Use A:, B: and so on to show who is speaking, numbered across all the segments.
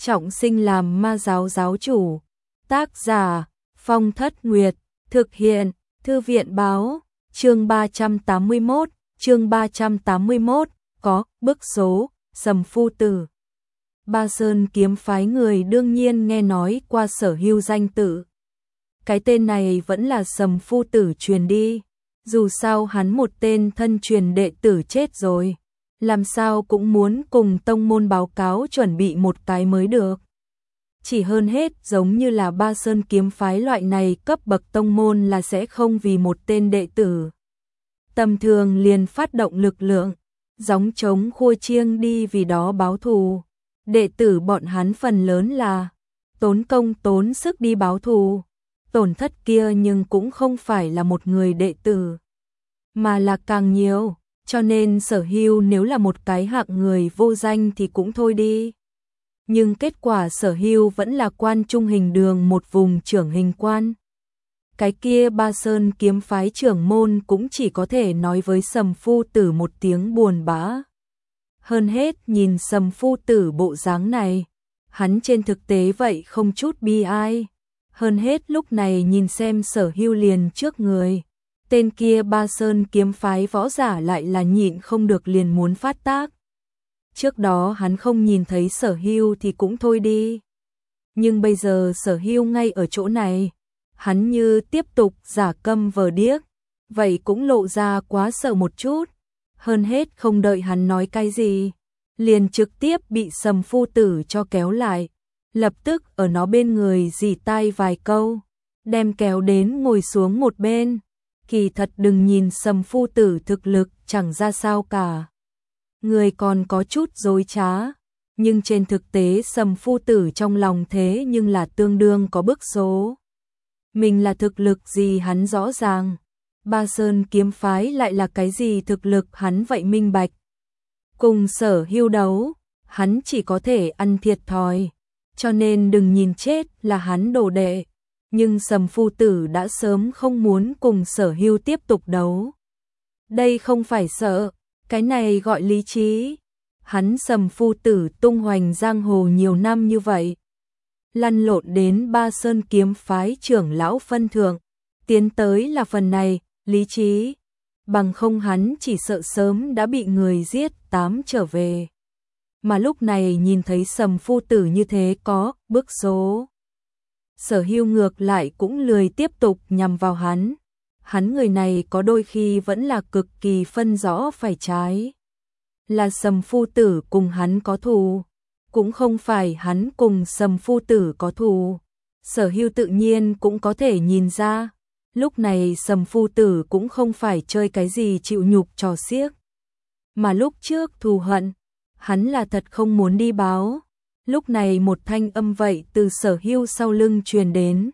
A: trọng sinh làm ma giáo giáo chủ. Tác giả Phong Thất Nguyệt, thực hiện Thư viện báo, chương 381, có bức số, Sầm Phu Tử. Ba Sơn kiếm phái người đương nhiên nghe nói qua Sở Hưu danh tự. Cái tên này vẫn là Sầm Phu Tử truyền đi, dù sao hắn một tên thân truyền đệ tử chết rồi, làm sao cũng muốn cùng tông môn báo cáo chuẩn bị một cái mới được. Chỉ hơn hết giống như là Ba Sơn kiếm phái loại này cấp bậc tông môn là sẽ không vì một tên đệ tử tầm thường liền phát động lực lượng, gióng trống khua chiêng đi vì đó báo thù. Đệ tử bọn hắn phần lớn là tốn công tốn sức đi báo thù, tổn thất kia nhưng cũng không phải là một người đệ tử, mà là càng nhiều, cho nên Sở Hưu nếu là một cái hạng người vô danh thì cũng thôi đi. Nhưng kết quả Sở Hưu vẫn là quan trung hình đường một vùng trưởng hình quan. Cái kia Ba Sơn kiếm phái trưởng môn cũng chỉ có thể nói với Sầm Phu Tử một tiếng buồn bã. Hơn hết nhìn Sầm Phu Tử bộ dáng này, hắn trên thực tế vậy không chút bi ai. Hơn hết lúc này nhìn xem Sở Hưu liền trước người, tên kia Ba Sơn kiếm phái võ giả lại là nhịn không được liền muốn phát tác. Trước đó hắn không nhìn thấy Sở Hưu thì cũng thôi đi, nhưng bây giờ Sở Hưu ngay ở chỗ này, hắn như tiếp tục giả câm vờ điếc, vậy cũng lộ ra quá sợ một chút. Hơn hết không đợi hắn nói cái gì, liền trực tiếp bị Sầm Phu Tử cho kéo lại, lập tức ở nó bên người rỉ tai vài câu, đem kéo đến ngồi xuống một bên. Kỳ thật đừng nhìn Sầm Phu Tử thực lực chẳng ra sao cả, người còn có chút dối trá, nhưng trên thực tế Sầm Phu Tử trong lòng thế nhưng là tương đương có bức số. Mình là thực lực gì hắn rõ ràng, Ba Sơn kiếm phái lại là cái gì thực lực hắn vậy minh bạch. Cùng Sở Hưu đấu, hắn chỉ có thể ăn thiệt thòi, cho nên đừng nhìn chết là hắn đồ đệ. Nhưng Sầm Phu Tử đã sớm không muốn cùng Sở Hưu tiếp tục đấu. Đây không phải sợ, cái này gọi lý trí. Hắn Sầm Phu Tử tung hoành giang hồ nhiều năm như vậy, lăn lộn đến Ba Sơn kiếm phái trưởng lão phân thượng, tiến tới là phần này, lý trí. Bằng không hắn chỉ sợ sớm đã bị người giết tám trở về. Mà lúc này nhìn thấy Sầm Phu Tử như thế có bức số. Sở Hưu ngược lại cũng lười tiếp tục nhằm vào hắn. Hắn người này có đôi khi vẫn là cực kỳ phân rõ phải trái. Là Sầm Phu Tử cùng hắn có thù, cũng không phải hắn cùng Sầm Phu Tử có thù. Sở Hưu tự nhiên cũng có thể nhìn ra, lúc này Sầm Phu Tử cũng không phải chơi cái gì chịu nhục trò xiếc. Mà lúc trước thù hận, hắn là thật không muốn đi báo. Lúc này một thanh âm vậy từ Sở Hưu sau lưng truyền đến.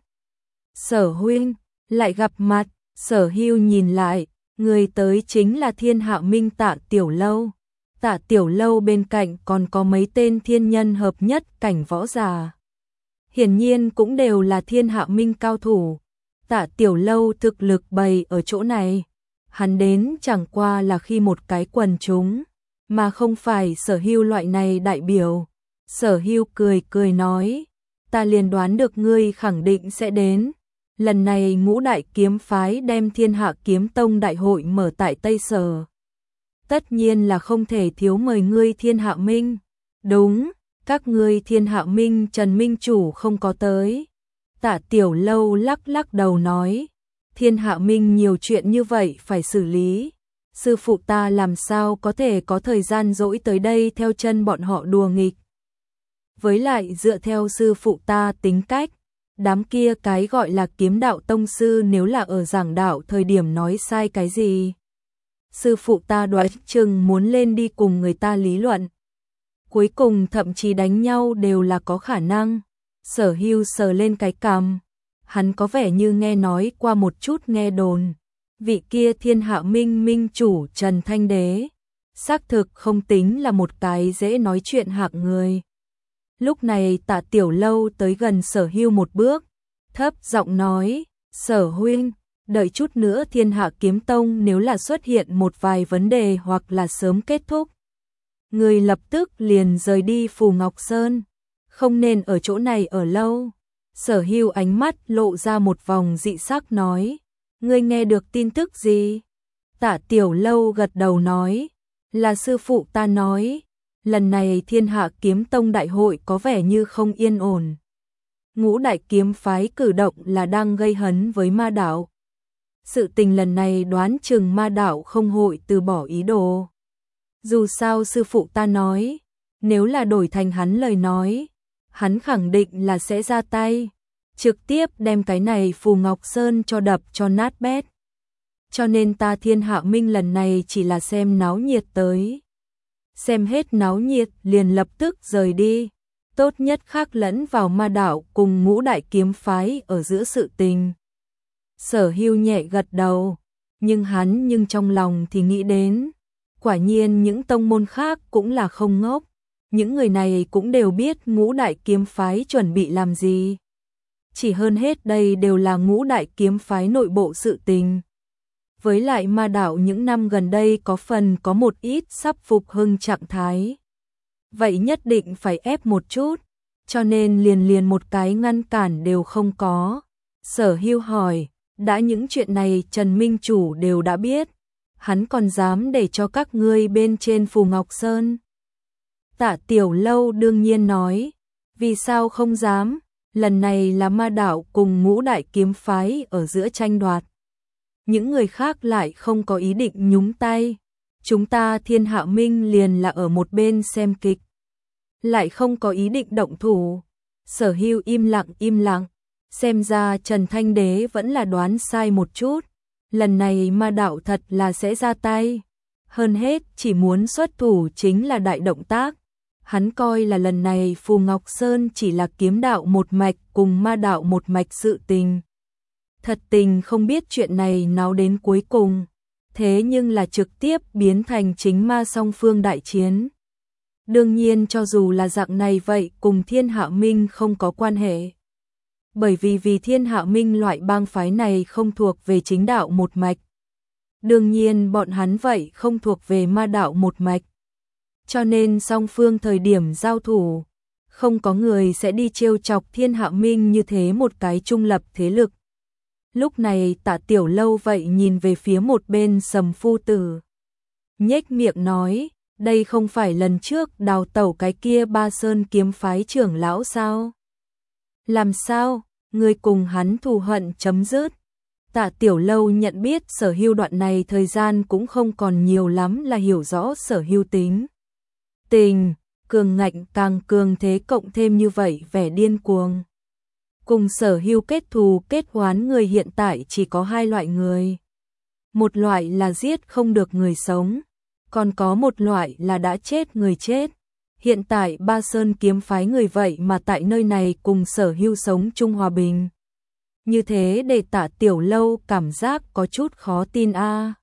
A: Sở huynh, lại gặp mặt. Sở Hưu nhìn lại, người tới chính là Thiên Hạ Minh Tạ Tiểu Lâu. Tạ Tiểu Lâu bên cạnh còn có mấy tên thiên nhân hợp nhất cảnh võ giả, hiển nhiên cũng đều là Thiên Hạ Minh cao thủ. Tạ Tiểu Lâu thực lực bày ở chỗ này, hắn đến chẳng qua là khi một cái quần chúng, mà không phải Sở Hưu loại này đại biểu. Sở Hưu cười cười nói, ta liền đoán được ngươi khẳng định sẽ đến. Lần này Ngũ Đại kiếm phái đem Thiên Hạ Kiếm Tông đại hội mở tại Tây Sở, tất nhiên là không thể thiếu mời ngươi Thiên Hạ Minh. Đúng, các ngươi Thiên Hạ Minh Trần Minh Chủ không có tới. Tạ Tiểu Lâu lắc lắc đầu nói, Thiên Hạ Minh nhiều chuyện như vậy phải xử lý, sư phụ ta làm sao có thể có thời gian rỗi tới đây theo chân bọn họ đùa nghịch. Với lại dựa theo sư phụ ta tính cách, đám kia cái gọi là kiếm đạo tông sư nếu là ở giảng đạo thời điểm nói sai cái gì, sư phụ ta đoán chừng muốn lên đi cùng người ta lý luận. Cuối cùng thậm chí đánh nhau đều là có khả năng. Sở Hưu sờ lên cái cằm, hắn có vẻ như nghe nói qua một chút nghe đồn. Vị kia Thiên Hạ Minh Minh Chủ Trần Thanh Đế, xác thực không tính là một cái dễ nói chuyện hạng người. Lúc này Tạ Tiểu Lâu tới gần Sở Hưu một bước, thấp giọng nói, Sở huynh, đợi chút nữa Thiên Hạ Kiếm Tông nếu là xuất hiện một vài vấn đề hoặc là sớm kết thúc, người lập tức liền rời đi Phù Ngọc Sơn. không nên ở chỗ này ở lâu. Sở Hưu ánh mắt lộ ra một vòng dị sắc nói, ngươi nghe được tin tức gì? Tạ Tiểu Lâu gật đầu nói, là sư phụ ta nói, lần này Thiên Hạ Kiếm Tông đại hội có vẻ như không yên ổn. Ngũ đại kiếm phái cử động là đang gây hấn với ma đạo. Sự tình lần này đoán chừng ma đạo không hội từ bỏ ý đồ. Dù sao sư phụ ta nói, nếu là đổi thành hắn lời nói, hắn khẳng định là sẽ ra tay, trực tiếp đem cái này Phù Ngọc Sơn cho đập cho nát bét. Cho nên ta Thiên Hạ Minh lần này chỉ là xem náo nhiệt tới. Xem hết náo nhiệt liền lập tức rời đi, tốt nhất khác lẫn vào ma đạo cùng ngũ đại kiếm phái ở giữa sự tình. Sở Hưu nhẹ gật đầu, nhưng trong lòng thì nghĩ đến, quả nhiên những tông môn khác cũng là không ngốc, những người này cũng đều biết ngũ đại kiếm phái chuẩn bị làm gì. Chỉ hơn hết đây đều là ngũ đại kiếm phái nội bộ sự tình. Với lại ma đạo những năm gần đây có một ít sắp phục hưng trạng thái. Vậy nhất định phải ép một chút, cho nên liền một cái ngăn cản đều không có. Sở Hưu hỏi, đã những chuyện này Trần Minh Chủ đều đã biết, hắn còn dám để cho các ngươi bên trên Phù Ngọc Sơn? Tạ Tiểu Lâu đương nhiên nói, vì sao không dám, lần này là ma đạo cùng ngũ đại kiếm phái ở giữa tranh đoạt. Những người khác lại không có ý định nhúng tay, chúng ta Thiên Hạ Minh liền là ở một bên xem kịch, lại không có ý định động thủ. Sở Hưu im lặng, xem ra Trần Thanh Đế vẫn là đoán sai một chút, lần này ma đạo thật là sẽ ra tay, hơn hết chỉ muốn xuất thủ chính là đại động tác. Hắn coi là lần này Phù Ngọc Sơn chỉ là kiếm đạo một mạch cùng ma đạo một mạch sự tình. Thật tình không biết chuyện này náo đến cuối cùng, thế nhưng là trực tiếp biến thành chính ma song phương đại chiến. Đương nhiên cho dù là dạng này vậy cùng Thiên Hạ Minh không có quan hệ. Bởi vì Thiên Hạ Minh loại bang phái này không thuộc về chính đạo một mạch. Đương nhiên bọn hắn vậy không thuộc về ma đạo một mạch. Cho nên song phương thời điểm giao thủ, không có người sẽ đi trêu chọc Thiên Hạ Minh như thế một cái trung lập thế lực. Lúc này Tạ Tiểu Lâu vậy nhìn về phía một bên Sầm Phu Tử, nhếch miệng nói, đây không phải lần trước đào tẩu cái kia Ba Sơn kiếm phái trưởng lão sao? Làm sao, người cùng hắn thù hận chấm dứt? Tạ Tiểu Lâu nhận biết Sở Hưu đoạn này thời gian cũng không còn nhiều lắm là hiểu rõ Sở Hưu tính tình, cường ngạnh càng cường thế cộng thêm như vậy vẻ điên cuồng. Cùng Sở Hưu kết thù kết oán người hiện tại chỉ có hai loại người. Một loại là giết không được người sống, còn có một loại là đã chết người chết. Hiện tại Ba Sơn kiếm phái người vậy mà tại nơi này cùng Sở Hưu sống chung hòa bình. Như thế để Tạ Tiểu Lâu cảm giác có chút khó tin a.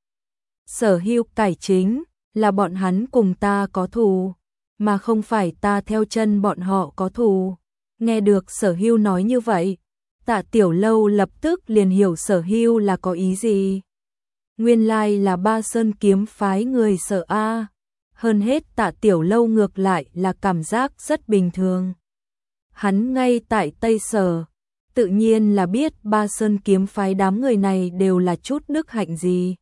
A: Sở Hưu cải chính, là bọn hắn cùng ta có thù, mà không phải ta theo chân bọn họ có thù. Nghe được Sở Hưu nói như vậy, Tạ Tiểu Lâu lập tức liền hiểu Sở Hưu là có ý gì. Nguyên lai là Ba Sơn kiếm phái người sợ a. Hơn hết Tạ Tiểu Lâu ngược lại là cảm giác rất bình thường. Hắn ngay tại Tây Sở, tự nhiên là biết Ba Sơn kiếm phái đám người này đều là chút đức hạnh gì.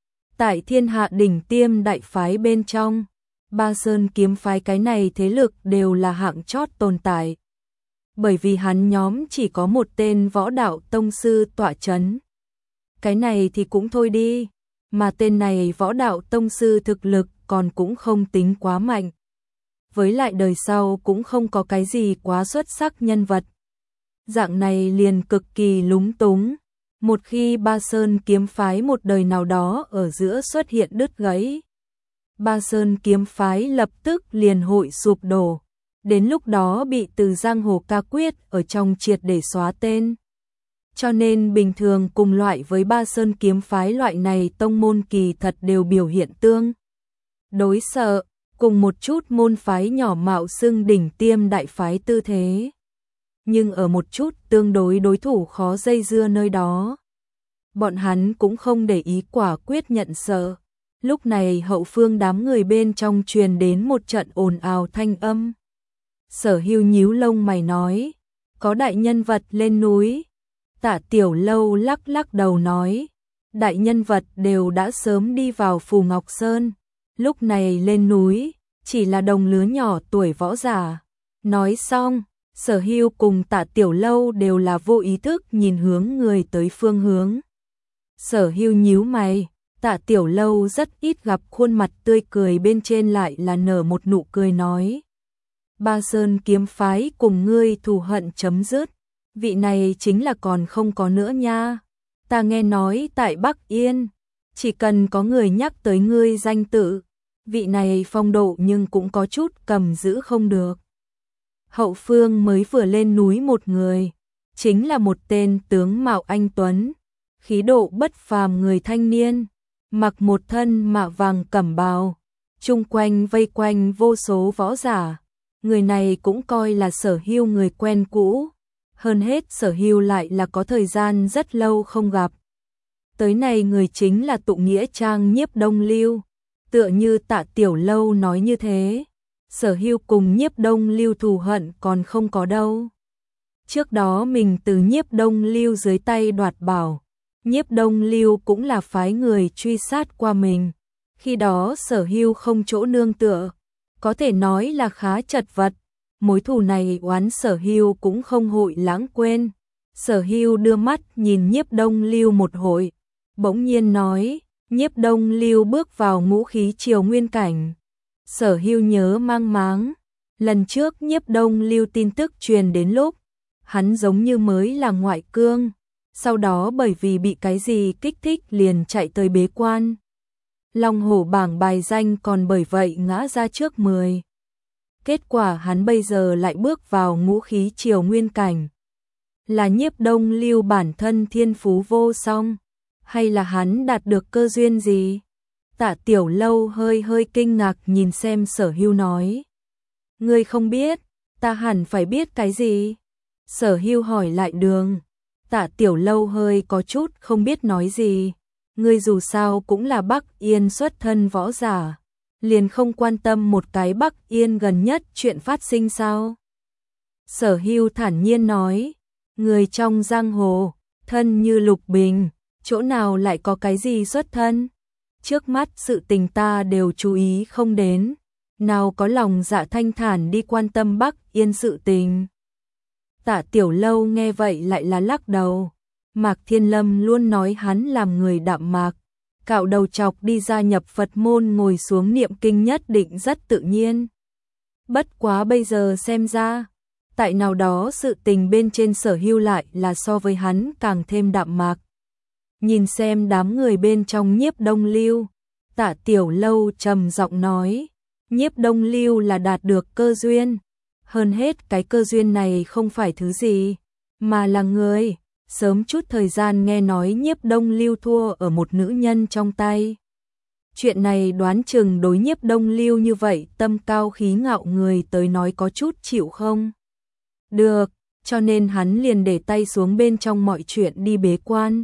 A: Tại Thiên Hạ đỉnh tiêm đại phái bên trong, Ba Sơn kiếm phái cái này thế lực đều là hạng chót tồn tại. Bởi vì hắn nhóm chỉ có một tên võ đạo tông sư tọa chấn. Cái này thì cũng thôi đi, mà tên này võ đạo tông sư thực lực còn cũng không tính quá mạnh. Với lại đời sau cũng không có cái gì quá xuất sắc nhân vật. Dạng này liền cực kỳ lúng túng. Một khi Ba Sơn kiếm phái một đời nào đó ở giữa xuất hiện đứt gãy, Ba Sơn kiếm phái lập tức liền hội sụp đổ. Đến lúc đó bị từ giang hồ ca quyết ở trong triệt để xóa tên. Cho nên bình thường cùng loại với Ba Sơn kiếm phái loại này tông môn kỳ thật đều biểu hiện tương đối sợ, cùng một chút môn phái nhỏ mạo xưng đỉnh tiêm đại phái tư thế. Nhưng ở một chút tương đối đối thủ khó dây dưa nơi đó, bọn hắn cũng không để ý quả quyết nhận sợ. Lúc này hậu phương đám người bên trong truyền đến một trận ồn ào thanh âm. Sở Hưu nhíu lông mày nói, có đại nhân vật lên núi. Tạ Tiểu Lâu lắc lắc đầu nói, đại nhân vật đều đã sớm đi vào Phù Ngọc Sơn, lúc này lên núi, chỉ là đồng lứa nhỏ tuổi võ giả. Nói xong, Sở Hưu cùng Tạ Tiểu Lâu đều là vô ý thức nhìn hướng người tới phương hướng. Sở Hưu nhíu mày, Tạ Tiểu Lâu rất ít gặp khuôn mặt tươi cười bên trên lại là nở một nụ cười nói. Ba Sơn kiếm phái cùng ngươi thù hận chấm dứt, vị này chính là còn không có nữa nha. Ta nghe nói tại Bắc Yên, chỉ cần có người nhắc tới ngươi danh tự, vị này phong độ nhưng cũng có chút cầm giữ không được. Hậu phương mới vừa lên núi một người, chính là một tên tướng mạo anh tuấn, khí độ bất phàm người thanh niên, mặc một thân mạ vàng cẩm bào, chung quanh vây quanh vô số võ giả. Người này cũng coi là Sở Hưu người quen cũ, hơn hết Sở Hưu lại là có thời gian rất lâu không gặp. Tới này người chính là Tụ Nghĩa Trang Nhiếp Đông Lưu, tựa như Tạ Tiểu Lâu nói như thế, Sở Hưu cùng Nhiếp Đông Lưu thù hận còn không có đâu. Trước đó mình từ Nhiếp Đông Lưu dưới tay đoạt bảo, Nhiếp Đông Lưu cũng là phái người truy sát qua mình, khi đó Sở Hưu không chỗ nương tựa, có thể nói là khá chật vật, mối thù này oán Sở Hưu cũng không hội lãng quên. Sở Hưu đưa mắt nhìn Nhiếp Đông Lưu một hồi, bỗng nhiên nói, Nhiếp Đông Lưu bước vào ngũ khí triều nguyên cảnh. Sở Hưu nhớ mang máng, lần trước Nhiếp Đông Lưu tin tức truyền đến lúc, hắn giống như mới là ngoại cương, sau đó bởi vì bị cái gì kích thích liền chạy tới bế quan. Long hổ bảng bài danh còn bởi vậy ngã ra trước 10. Kết quả hắn bây giờ lại bước vào ngũ khí triều nguyên cảnh. Là Nhiếp Đông Lưu bản thân thiên phú vô song, hay là hắn đạt được cơ duyên gì? Tạ Tiểu Lâu hơi kinh ngạc nhìn xem Sở Hưu nói. Ngươi không biết, ta hẳn phải biết cái gì? Sở Hưu hỏi lại đường. Tạ Tiểu Lâu hơi có chút không biết nói gì. Ngươi dù sao cũng là Bắc Yên xuất thân võ giả, liền không quan tâm một cái Bắc Yên gần nhất chuyện phát sinh sao? Sở Hưu thản nhiên nói, người trong giang hồ, thân như lục bình, chỗ nào lại có cái gì xuất thân? Trước mắt sự tình ta đều chú ý không đến, nào có lòng dạ thanh thản đi quan tâm Bắc Yên sự tình. Tạ Tiểu Lâu nghe vậy lại là lắc đầu. Mạc Thiên Lâm luôn nói hắn làm người đạm mạc, cạo đầu chọc đi gia nhập Phật môn ngồi xuống niệm kinh nhất định rất tự nhiên. Bất quá bây giờ xem ra, tại nào đó sự tình bên trên Sở Hưu lại là so với hắn càng thêm đạm mạc. Nhìn xem đám người bên trong Nhiếp Đông Lưu, Tạ Tiểu Lâu trầm giọng nói, Nhiếp Đông Lưu là đạt được cơ duyên, hơn hết cái cơ duyên này không phải thứ gì, mà là người. Sớm chút thời gian nghe nói Nhiếp Đông Lưu thua ở một nữ nhân trong tay. Chuyện này đoán chừng đối Nhiếp Đông Lưu như vậy tâm cao khí ngạo người tới nói có chút chịu không? Được, cho nên hắn liền để tay xuống bên trong mọi chuyện đi bế quan.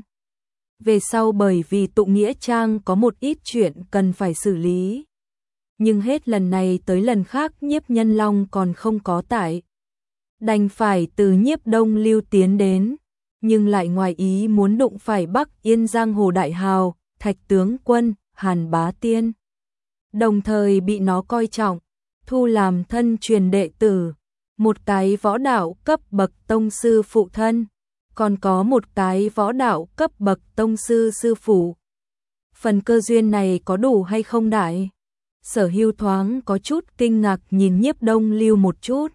A: Về sau bởi vì Tụ Nghĩa Trang có một ít chuyện cần phải xử lý. Nhưng hết lần này tới lần khác Nhiếp Nhân Long còn không có tại. Đành phải từ Nhiếp Đông Lưu tiến đến. Nhưng lại ngoài ý muốn đụng phải Bắc Yên giang hồ đại hào, Thạch tướng quân, Hàn Bá Tiên. Đồng thời bị nó coi trọng, thu làm thân truyền đệ tử, một cái võ đạo cấp bậc tông sư phụ thân, còn có một cái võ đạo cấp bậc tông sư sư phụ. Phần cơ duyên này có đủ hay không đại? Sở Hưu thoáng có chút kinh ngạc nhìn Nhiếp Đông Lưu một chút.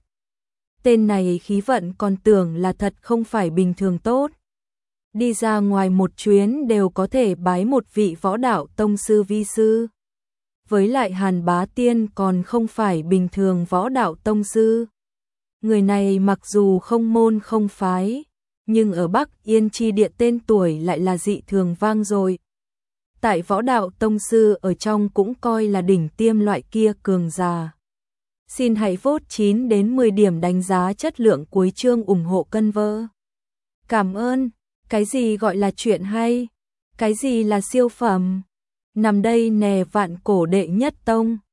A: Tên này khí vận còn tưởng là thật không phải bình thường tốt. Đi ra ngoài một chuyến đều có thể bái một vị võ đạo tông sư vi sư. Với lại Hàn Bá Tiên còn không phải bình thường võ đạo tông sư. Người này mặc dù không môn không phái, nhưng ở Bắc Yên chi địa tên tuổi lại là dị thường vang dội. Tại võ đạo tông sư ở trong cũng coi là đỉnh tiêm loại kia cường giả. Xin hãy vote 9 đến 10 điểm đánh giá chất lượng cuối chương ủng hộ cân vơ. Cảm ơn. Cái gì gọi là chuyện hay? Cái gì là siêu phẩm? Nằm đây nè vạn cổ đệ nhất tông.